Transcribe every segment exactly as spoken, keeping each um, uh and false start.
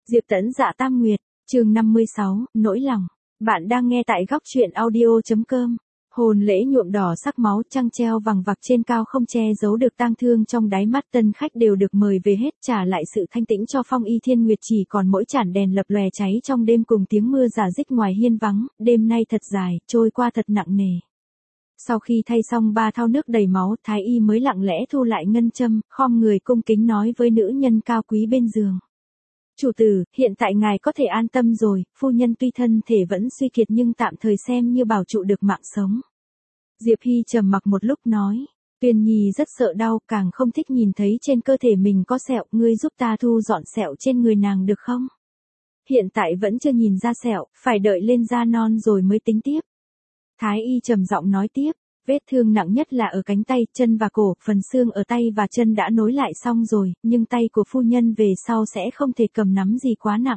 Diệp Tẫn Dạ Tam Nguyệt, chương năm mươi sáu, nỗi lòng. Bạn đang nghe tại góc truyện audio chấm com. Hồn lễ nhuộm đỏ sắc máu, trăng treo vằng vặc trên cao không che giấu được tang thương trong đáy mắt, tân khách đều được mời về hết, trả lại sự thanh tĩnh cho Phong Y Thiên Nguyệt, chỉ còn mỗi chản đèn lập lòe cháy trong đêm cùng tiếng mưa rả rích ngoài hiên vắng, đêm nay thật dài, trôi qua thật nặng nề. Sau khi thay xong ba thau nước đầy máu, Thái Y mới lặng lẽ thu lại ngân châm, khom người cung kính nói với nữ nhân cao quý bên giường. Chủ tử, hiện tại ngài có thể an tâm rồi, phu nhân tuy thân thể vẫn suy kiệt nhưng tạm thời xem như bảo trụ được mạng sống. Diệp Hy trầm mặc một lúc nói, Tuyên Nhi rất sợ đau, càng không thích nhìn thấy trên cơ thể mình có sẹo, ngươi giúp ta thu dọn sẹo trên người nàng được không? Hiện tại vẫn chưa nhìn ra sẹo, phải đợi lên da non rồi mới tính tiếp. Thái Y trầm giọng nói tiếp, vết thương nặng nhất là ở cánh tay, chân và cổ, phần xương ở tay và chân đã nối lại xong rồi, nhưng tay của phu nhân về sau sẽ không thể cầm nắm gì quá nặng.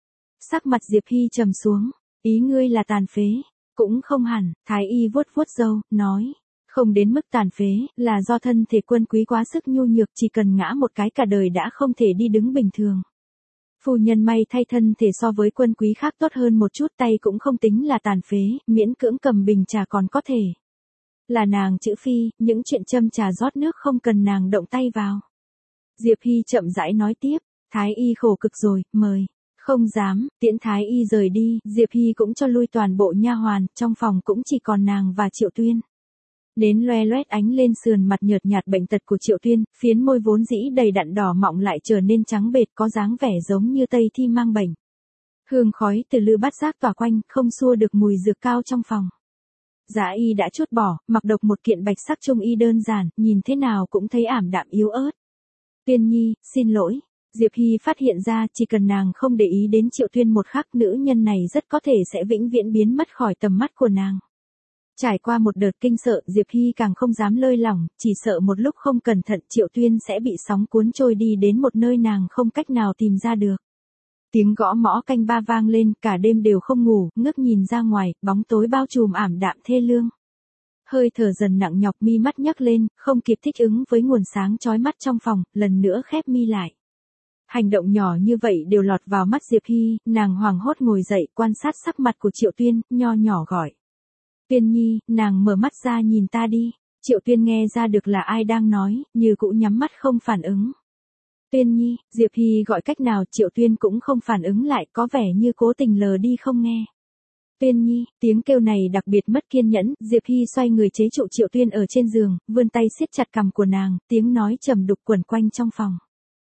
Sắc mặt Diệp Hy trầm xuống, ý ngươi là tàn phế, cũng không hẳn, Thái Y vuốt vuốt râu, nói, không đến mức tàn phế, là do thân thể Quân Quý quá sức nhu nhược, chỉ cần ngã một cái cả đời đã không thể đi đứng bình thường. Phu nhân may thay thân thể so với Quân Quý khác tốt hơn một chút, tay cũng không tính là tàn phế, miễn cưỡng cầm bình trà còn có thể. Là nàng chữ Phi, những chuyện châm trà rót nước không cần nàng động tay vào. Diệp Hy chậm rãi nói tiếp, Thái Y khổ cực rồi, mời. Không dám, tiễn Thái Y rời đi, Diệp Hy cũng cho lui toàn bộ nha hoàn, trong phòng cũng chỉ còn nàng và Triệu Tuyên. Đến loe loét ánh lên sườn mặt nhợt nhạt bệnh tật của Triệu Tuyên, phiến môi vốn dĩ đầy đặn đỏ mọng lại trở nên trắng bệt, có dáng vẻ giống như Tây Thi mang bệnh. Hương khói từ lư bát giác tỏa quanh, không xua được mùi dược cao trong phòng. Giá y đã trút bỏ, mặc độc một kiện bạch sắc trung y đơn giản, nhìn thế nào cũng thấy ảm đạm yếu ớt. Tuyên Nhi, xin lỗi. Diệp Hy phát hiện ra, chỉ cần nàng không để ý đến Triệu Tuyên một khắc, nữ nhân này rất có thể sẽ vĩnh viễn biến mất khỏi tầm mắt của nàng. Trải qua một đợt kinh sợ, Diệp Hy càng không dám lơi lỏng, chỉ sợ một lúc không cẩn thận Triệu Tuyên sẽ bị sóng cuốn trôi đi đến một nơi nàng không cách nào tìm ra được. Tiếng gõ mõ canh ba vang lên, cả đêm đều không ngủ, ngước nhìn ra ngoài, bóng tối bao trùm ảm đạm thê lương. Hơi thở dần nặng nhọc, mi mắt nhấc lên, không kịp thích ứng với nguồn sáng chói mắt trong phòng, lần nữa khép mi lại. Hành động nhỏ như vậy đều lọt vào mắt Diệp Hy, nàng hoảng hốt ngồi dậy, quan sát sắc mặt của Triệu Tuyên, nho nhỏ gọi. Tuyên Nhi, nàng mở mắt ra nhìn ta đi. Triệu Tuyên nghe ra được là ai đang nói, như cũ nhắm mắt không phản ứng. Tuyên Nhi, Diệp Hy gọi cách nào Triệu Tuyên cũng không phản ứng lại, có vẻ như cố tình lờ đi không nghe. Tuyên Nhi, tiếng kêu này đặc biệt mất kiên nhẫn, Diệp Hy xoay người chế trụ Triệu Tuyên ở trên giường, vươn tay siết chặt cằm của nàng, tiếng nói trầm đục quẩn quanh trong phòng.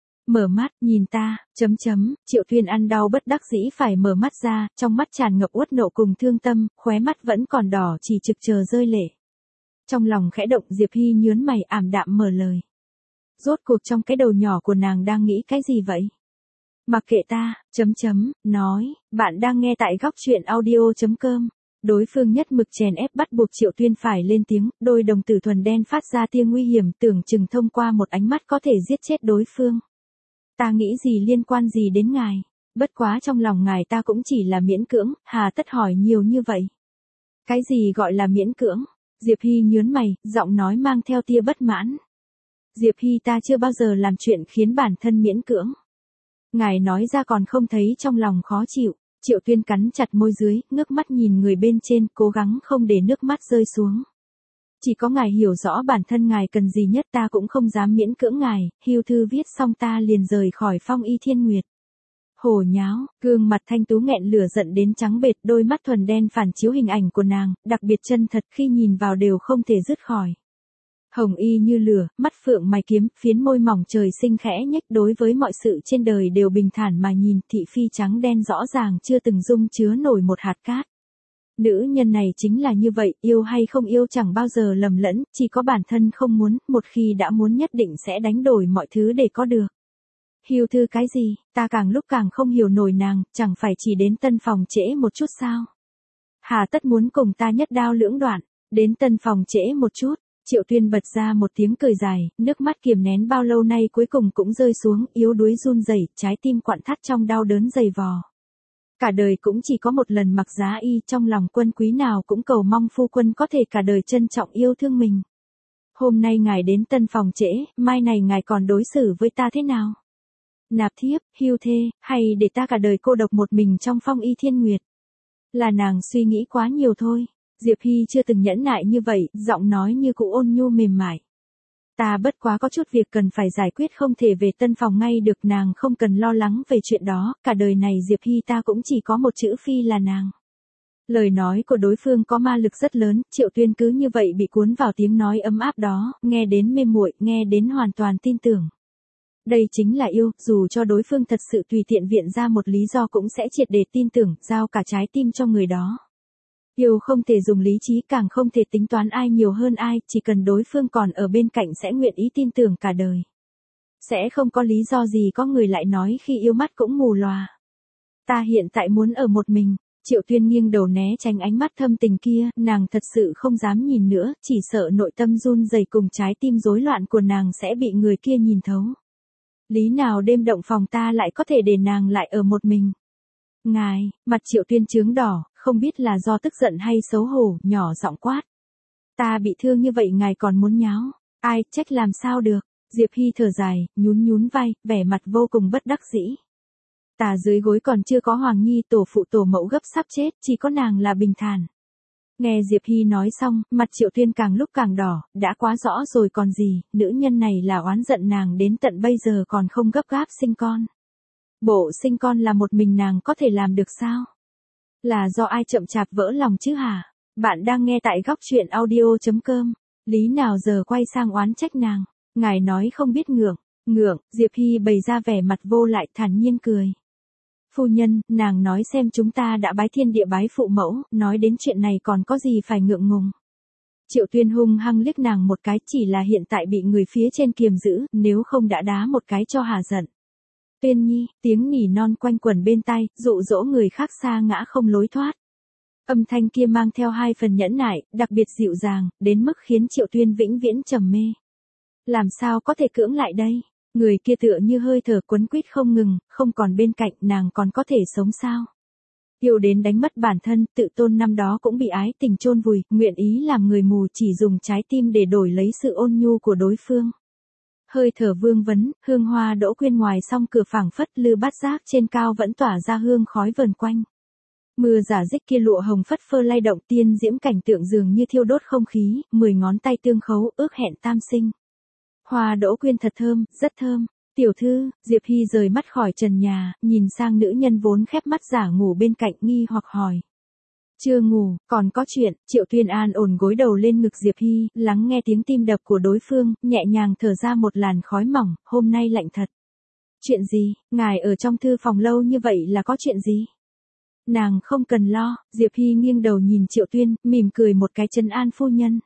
Mở mắt, nhìn ta, chấm chấm, Triệu Tuyên ăn đau bất đắc dĩ phải mở mắt ra, trong mắt tràn ngập uất nộ cùng thương tâm, khóe mắt vẫn còn đỏ chỉ trực chờ rơi lệ. Trong lòng khẽ động, Diệp Hy nhướng mày ảm đạm mở lời. Rốt cuộc trong cái đầu nhỏ của nàng đang nghĩ cái gì vậy? Mặc kệ ta, chấm chấm, nói, bạn đang nghe tại góc truyện audio chấm com. Đối phương nhất mực chèn ép bắt buộc Triệu Tuyên phải lên tiếng, đôi đồng tử thuần đen phát ra tia nguy hiểm, tưởng chừng thông qua một ánh mắt có thể giết chết đối phương. Ta nghĩ gì liên quan gì đến ngài, bất quá trong lòng ngài ta cũng chỉ là miễn cưỡng, hà tất hỏi nhiều như vậy. Cái gì gọi là miễn cưỡng? Diệp Hy nhướng mày, giọng nói mang theo tia bất mãn. Diệp Hy, ta chưa bao giờ làm chuyện khiến bản thân miễn cưỡng. Ngài nói ra còn không thấy trong lòng khó chịu. Triệu Tuyên cắn chặt môi dưới, ngước mắt nhìn người bên trên, cố gắng không để nước mắt rơi xuống. Chỉ có ngài hiểu rõ bản thân ngài cần gì nhất, ta cũng không dám miễn cưỡng ngài. Hưu thư viết xong ta liền rời khỏi Phong Y Thiên Nguyệt. Hồ nháo, gương mặt thanh tú nghẹn lửa giận đến trắng bệt, đôi mắt thuần đen phản chiếu hình ảnh của nàng, đặc biệt chân thật, khi nhìn vào đều không thể dứt khỏi. Hồng y như lửa, mắt phượng mày kiếm, phiến môi mỏng trời sinh khẽ nhếch, đối với mọi sự trên đời đều bình thản mà nhìn, thị phi trắng đen rõ ràng chưa từng dung chứa nổi một hạt cát. Nữ nhân này chính là như vậy, yêu hay không yêu chẳng bao giờ lầm lẫn, chỉ có bản thân không muốn, một khi đã muốn nhất định sẽ đánh đổi mọi thứ để có được. Hưu thư cái gì, ta càng lúc càng không hiểu nổi nàng, chẳng phải chỉ đến tân phòng trễ một chút sao? Hà tất muốn cùng ta nhất đao lưỡng đoạn, đến tân phòng trễ một chút. Triệu Tuyên bật ra một tiếng cười dài, nước mắt kiềm nén bao lâu nay cuối cùng cũng rơi xuống, yếu đuối run rẩy, trái tim quặn thắt trong đau đớn dày vò. Cả đời cũng chỉ có một lần mặc giá y, trong lòng Quân Quý nào cũng cầu mong phu quân có thể cả đời trân trọng yêu thương mình. Hôm nay ngài đến tân phòng trễ, mai này ngài còn đối xử với ta thế nào? Nạp thiếp, hưu thê, hay để ta cả đời cô độc một mình trong phong y thiên nguyệt? Là nàng suy nghĩ quá nhiều thôi. Diệp Hy chưa từng nhẫn nại như vậy, giọng nói như cụ ôn nhu mềm mại. Ta bất quá có chút việc cần phải giải quyết, không thể về tân phòng ngay được. Nàng không cần lo lắng về chuyện đó, cả đời này Diệp Hy ta cũng chỉ có một chữ Phi là nàng. Lời nói của đối phương có ma lực rất lớn, Triệu Tuyên cứ như vậy bị cuốn vào tiếng nói ấm áp đó, nghe đến mê muội, nghe đến hoàn toàn tin tưởng. Đây chính là yêu, dù cho đối phương thật sự tùy tiện viện ra một lý do cũng sẽ triệt để tin tưởng, giao cả trái tim cho người đó. Yêu không thể dùng lý trí, càng không thể tính toán ai nhiều hơn ai, chỉ cần đối phương còn ở bên cạnh sẽ nguyện ý tin tưởng cả đời. Sẽ không có lý do gì có người lại nói khi yêu mắt cũng mù lòa. Ta hiện tại muốn ở một mình. Triệu Tuyên nghiêng đầu né tránh ánh mắt thâm tình kia, nàng thật sự không dám nhìn nữa, chỉ sợ nội tâm run rẩy cùng trái tim rối loạn của nàng sẽ bị người kia nhìn thấu. Lý nào đêm động phòng ta lại có thể để nàng lại ở một mình? Ngài, mặt Triệu Tuyên chướng đỏ, không biết là do tức giận hay xấu hổ, nhỏ giọng quát. Ta bị thương như vậy ngài còn muốn nháo, ai trách làm sao được? Diệp Hy thở dài, nhún nhún vai, vẻ mặt vô cùng bất đắc dĩ. Ta dưới gối còn chưa có Hoàng Nhi, tổ phụ tổ mẫu gấp sắp chết, chỉ có nàng là bình thản. Nghe Diệp Hy nói xong, mặt Triệu Tuyên càng lúc càng đỏ, đã quá rõ rồi còn gì, nữ nhân này là oán giận nàng đến tận bây giờ còn không gấp gáp sinh con. Bộ sinh con là một mình nàng có thể làm được sao? Là do ai chậm chạp vỡ lòng chứ hả? Bạn đang nghe tại góc truyện audio chấm com. Lý nào giờ quay sang oán trách nàng. Ngài nói không biết ngượng. Ngượng, Diệp Hy bày ra vẻ mặt vô lại, thản nhiên cười. Phu nhân, nàng nói xem, chúng ta đã bái thiên địa bái phụ mẫu, nói đến chuyện này còn có gì phải ngượng ngùng. Triệu Tuyên hung hăng liếc nàng một cái, chỉ là hiện tại bị người phía trên kiềm giữ, nếu không đã đá một cái cho hà giận. Tuyên Nhi, tiếng nỉ non quanh quẩn bên tai, dụ dỗ người khác xa ngã không lối thoát. Âm thanh kia mang theo hai phần nhẫn nại, đặc biệt dịu dàng, đến mức khiến Triệu Tuyên vĩnh viễn trầm mê. Làm sao có thể cưỡng lại đây? Người kia tựa như hơi thở quấn quýt không ngừng, không còn bên cạnh, nàng còn có thể sống sao? Yêu đến đánh mất bản thân, tự tôn năm đó cũng bị ái tình chôn vùi, nguyện ý làm người mù, chỉ dùng trái tim để đổi lấy sự ôn nhu của đối phương. Hơi thở vương vấn, hương hoa đỗ quyên ngoài song cửa phảng phất, lư bát giác trên cao vẫn tỏa ra hương khói vờn quanh. Mưa giả dích kia lụa hồng phất phơ lay động, tiên diễm cảnh tượng dường như thiêu đốt không khí, mười ngón tay tương khấu, ước hẹn tam sinh. Hoa đỗ quyên thật thơm, rất thơm. Tiểu thư, Diệp Hy rời mắt khỏi trần nhà, nhìn sang nữ nhân vốn khép mắt giả ngủ bên cạnh, nghi hoặc hỏi. Chưa ngủ, còn có chuyện. Triệu Tuyên an ổn gối đầu lên ngực Diệp Hy, lắng nghe tiếng tim đập của đối phương, nhẹ nhàng thở ra một làn khói mỏng, hôm nay lạnh thật. Chuyện gì, ngài ở trong thư phòng lâu như vậy là có chuyện gì? Nàng không cần lo. Diệp Hy nghiêng đầu nhìn Triệu Tuyên, mỉm cười một cái, trấn an phu nhân.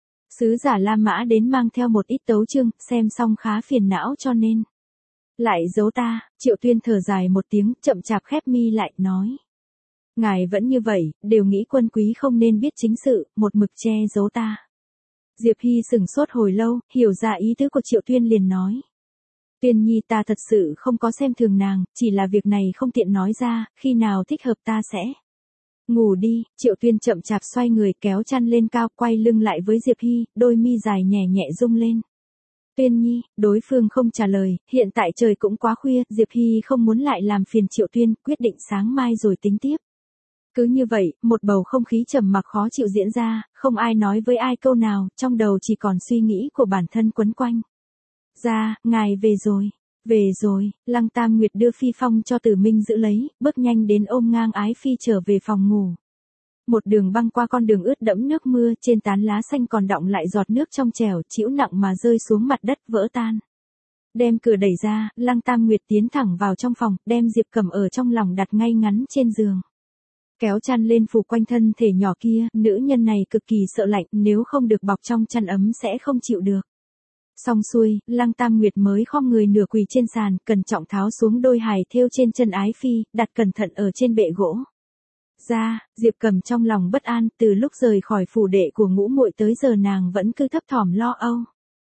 Sứ giả La Mã đến mang theo một ít tấu chương, xem xong khá phiền não cho nên. Lại giấu ta. Triệu Tuyên thở dài một tiếng, chậm chạp khép mi lại, nói. Ngài vẫn như vậy, đều nghĩ quân quý không nên biết chính sự, một mực che giấu ta. Diệp Hy sửng sốt hồi lâu, hiểu ra ý tứ của Triệu Tuyên liền nói. Tuyên Nhi, ta thật sự không có xem thường nàng, chỉ là việc này không tiện nói ra, khi nào thích hợp ta sẽ. Ngủ đi. Triệu Tuyên chậm chạp xoay người, kéo chăn lên cao, quay lưng lại với Diệp Hy, đôi mi dài nhẹ nhẹ rung lên. Tuyên Nhi, đối phương không trả lời, hiện tại trời cũng quá khuya, Diệp Hy không muốn lại làm phiền Triệu Tuyên, quyết định sáng mai rồi tính tiếp. Cứ như vậy, một bầu không khí trầm mặc khó chịu diễn ra, không ai nói với ai câu nào, trong đầu chỉ còn suy nghĩ của bản thân quấn quanh. Ra, ngài về rồi. Về rồi. Lăng Tam Nguyệt đưa Phi Phong cho Tử Minh giữ lấy, bước nhanh đến ôm ngang Ái Phi trở về phòng ngủ. Một đường băng qua con đường ướt đẫm nước mưa, trên tán lá xanh còn đọng lại giọt nước trong trẻo, chĩu nặng mà rơi xuống mặt đất vỡ tan. Đem cửa đẩy ra, Lăng Tam Nguyệt tiến thẳng vào trong phòng, đem Diệp Cẩm ở trong lòng đặt ngay ngắn trên giường. Kéo chăn lên phủ quanh thân thể nhỏ kia, nữ nhân này cực kỳ sợ lạnh, nếu không được bọc trong chăn ấm sẽ không chịu được. Xong xuôi, Lăng Tam Nguyệt mới khom người nửa quỳ trên sàn, cẩn trọng tháo xuống đôi hài thêu trên chân Ái Phi, đặt cẩn thận ở trên bệ gỗ. Ra, Diệp Cẩm trong lòng bất an, từ lúc rời khỏi phủ đệ của ngũ muội tới giờ nàng vẫn cứ thấp thỏm lo âu.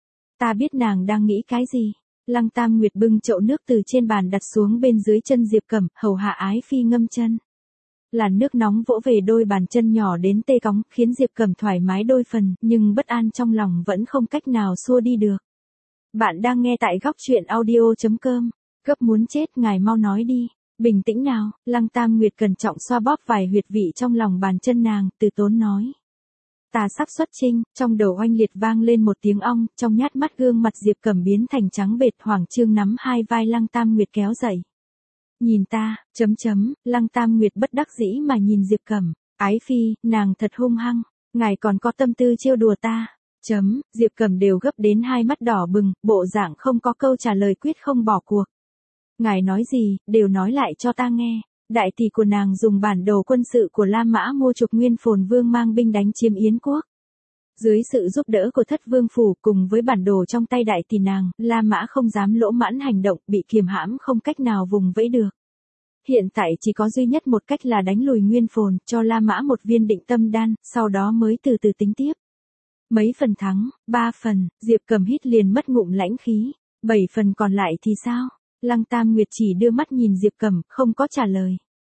Ta biết nàng đang nghĩ cái gì. Lăng Tam Nguyệt bưng chậu nước từ trên bàn đặt xuống bên dưới chân Diệp Cẩm, hầu hạ Ái Phi ngâm chân. Làn nước nóng vỗ về đôi bàn chân nhỏ đến tê cóng, khiến Diệp Cẩm thoải mái đôi phần, nhưng bất an trong lòng vẫn không cách nào xua đi được. Bạn đang nghe tại góc truyện audio chấm com. Gấp muốn chết, ngài mau nói đi. Bình tĩnh nào, Lăng Tam Nguyệt cẩn trọng xoa bóp vài huyệt vị trong lòng bàn chân nàng, từ tốn nói. Ta sắp xuất trinh, trong đầu oanh liệt vang lên một tiếng ong, trong nhát mắt gương mặt Diệp Cẩm biến thành trắng bệch, Hoàng Trương nắm hai vai Lăng Tam Nguyệt kéo dậy. Nhìn ta, chấm chấm, Lăng Tam Nguyệt bất đắc dĩ mà nhìn Diệp Cẩm, ái phi, nàng thật hung hăng, ngài còn có tâm tư trêu đùa ta. Chấm, Diệp Cẩm đều gấp đến hai mắt đỏ bừng, bộ dạng không có câu trả lời, quyết không bỏ cuộc. Ngài nói gì, đều nói lại cho ta nghe. Đại tỷ của nàng dùng bản đồ quân sự của La Mã mua chuộc Nguyên Phồn Vương mang binh đánh chiếm Yến quốc. Dưới sự giúp đỡ của Thất Vương Phủ cùng với bản đồ trong tay đại tỷ nàng, La Mã không dám lỗ mãn hành động, bị kiềm hãm không cách nào vùng vẫy được. Hiện tại chỉ có duy nhất một cách là đánh lùi Nguyên Phồn, cho La Mã một viên định tâm đan, sau đó mới từ từ tính tiếp. Mấy phần thắng, ba phần, Diệp Cẩm hít liền mất ngụm lãnh khí, bảy phần còn lại thì sao? Lăng Tam Nguyệt chỉ đưa mắt nhìn Diệp Cẩm, không có trả lời.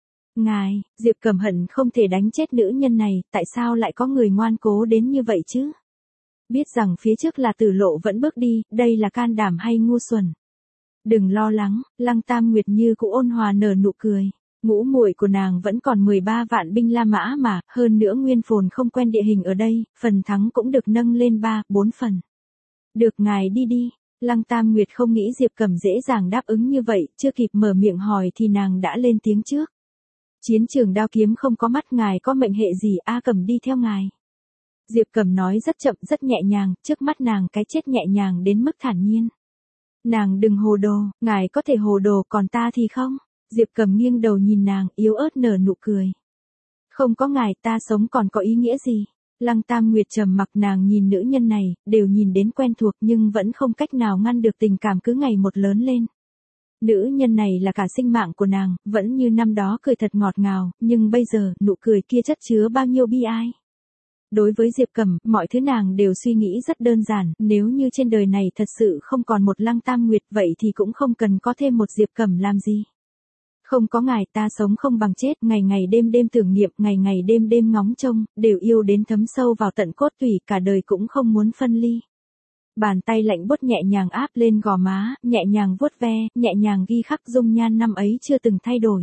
Ngài, Diệp Cẩm hận không thể đánh chết nữ nhân này, tại sao lại có người ngoan cố đến như vậy chứ? Biết rằng phía trước là tử lộ vẫn bước đi, đây là can đảm hay ngu xuẩn? Đừng lo lắng, Lăng Tam Nguyệt như cũ ôn hòa nở nụ cười. Ngũ muội của nàng vẫn còn mười ba vạn binh La Mã mà, hơn nữa Nguyên Phồn không quen địa hình ở đây, phần thắng cũng được nâng lên ba, bốn phần. Được, ngài đi đi. Lăng Tam Nguyệt không nghĩ Diệp Cẩm dễ dàng đáp ứng như vậy, chưa kịp mở miệng hỏi thì nàng đã lên tiếng trước. Chiến trường đao kiếm không có mắt, ngài có mệnh hệ gì, A Cẩm đi theo ngài. Diệp Cẩm nói rất chậm rất nhẹ nhàng, trước mắt nàng cái chết nhẹ nhàng đến mức thản nhiên. Nàng đừng hồ đồ, ngài có thể hồ đồ còn ta thì không. Diệp Cẩm nghiêng đầu nhìn nàng, yếu ớt nở nụ cười. Không có ngài ta sống còn có ý nghĩa gì? Lăng Tam Nguyệt trầm mặc, nàng nhìn nữ nhân này, đều nhìn đến quen thuộc nhưng vẫn không cách nào ngăn được tình cảm cứ ngày một lớn lên. Nữ nhân này là cả sinh mạng của nàng, vẫn như năm đó cười thật ngọt ngào, nhưng bây giờ, nụ cười kia chất chứa bao nhiêu bi ai. Đối với Diệp Cẩm, mọi thứ nàng đều suy nghĩ rất đơn giản, nếu như trên đời này thật sự không còn một Lăng Tam Nguyệt vậy thì cũng không cần có thêm một Diệp Cẩm làm gì. Không có ngài ta sống không bằng chết, ngày ngày đêm đêm tưởng niệm, ngày ngày đêm đêm ngóng trông, đều yêu đến thấm sâu vào tận cốt tủy, cả đời cũng không muốn phân ly. Bàn tay lạnh buốt nhẹ nhàng áp lên gò má, nhẹ nhàng vuốt ve, nhẹ nhàng ghi khắc dung nhan năm ấy chưa từng thay đổi.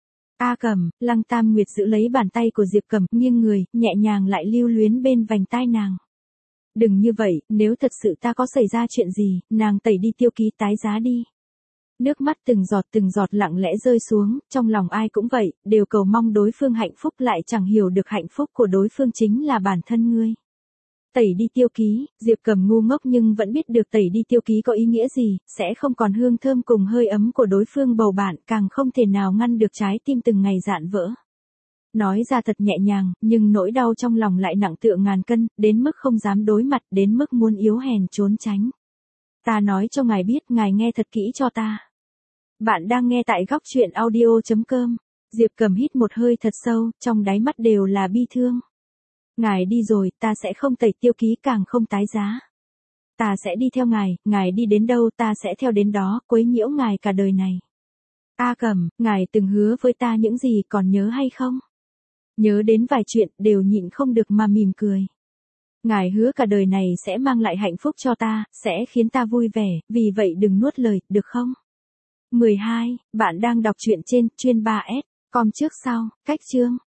A Cẩm, Lăng Tam Nguyệt giữ lấy bàn tay của Diệp Cẩm, nghiêng người, nhẹ nhàng lại lưu luyến bên vành tai nàng. Đừng như vậy, nếu thật sự ta có xảy ra chuyện gì, nàng tẩy đi tiêu ký, tái giá đi. Nước mắt từng giọt từng giọt lặng lẽ rơi xuống, trong lòng ai cũng vậy, đều cầu mong đối phương hạnh phúc, lại chẳng hiểu được hạnh phúc của đối phương chính là bản thân ngươi. Tẩy đi tiêu ký, Diệp Cẩm ngu ngốc nhưng vẫn biết được tẩy đi tiêu ký có ý nghĩa gì, sẽ không còn hương thơm cùng hơi ấm của đối phương bầu bạn, càng không thể nào ngăn được trái tim từng ngày dạn vỡ. Nói ra thật nhẹ nhàng, nhưng nỗi đau trong lòng lại nặng tựa ngàn cân, đến mức không dám đối mặt, đến mức muốn yếu hèn trốn tránh. Ta nói cho ngài biết, ngài nghe thật kỹ cho ta. Bạn đang nghe tại góc truyện audio chấm com. Diệp Cẩm hít một hơi thật sâu, trong đáy mắt đều là bi thương. Ngài đi rồi, ta sẽ không tẩy tiêu ký, càng không tái giá. Ta sẽ đi theo ngài, ngài đi đến đâu ta sẽ theo đến đó, quấy nhiễu ngài cả đời này. A Cẩm, ngài từng hứa với ta những gì còn nhớ hay không? Nhớ đến vài chuyện, đều nhịn không được mà mỉm cười. Ngài hứa cả đời này sẽ mang lại hạnh phúc cho ta, sẽ khiến ta vui vẻ, vì vậy đừng nuốt lời, được không? mười hai, bạn đang đọc truyện trên chuyên ba S, com trước sau, cách chương.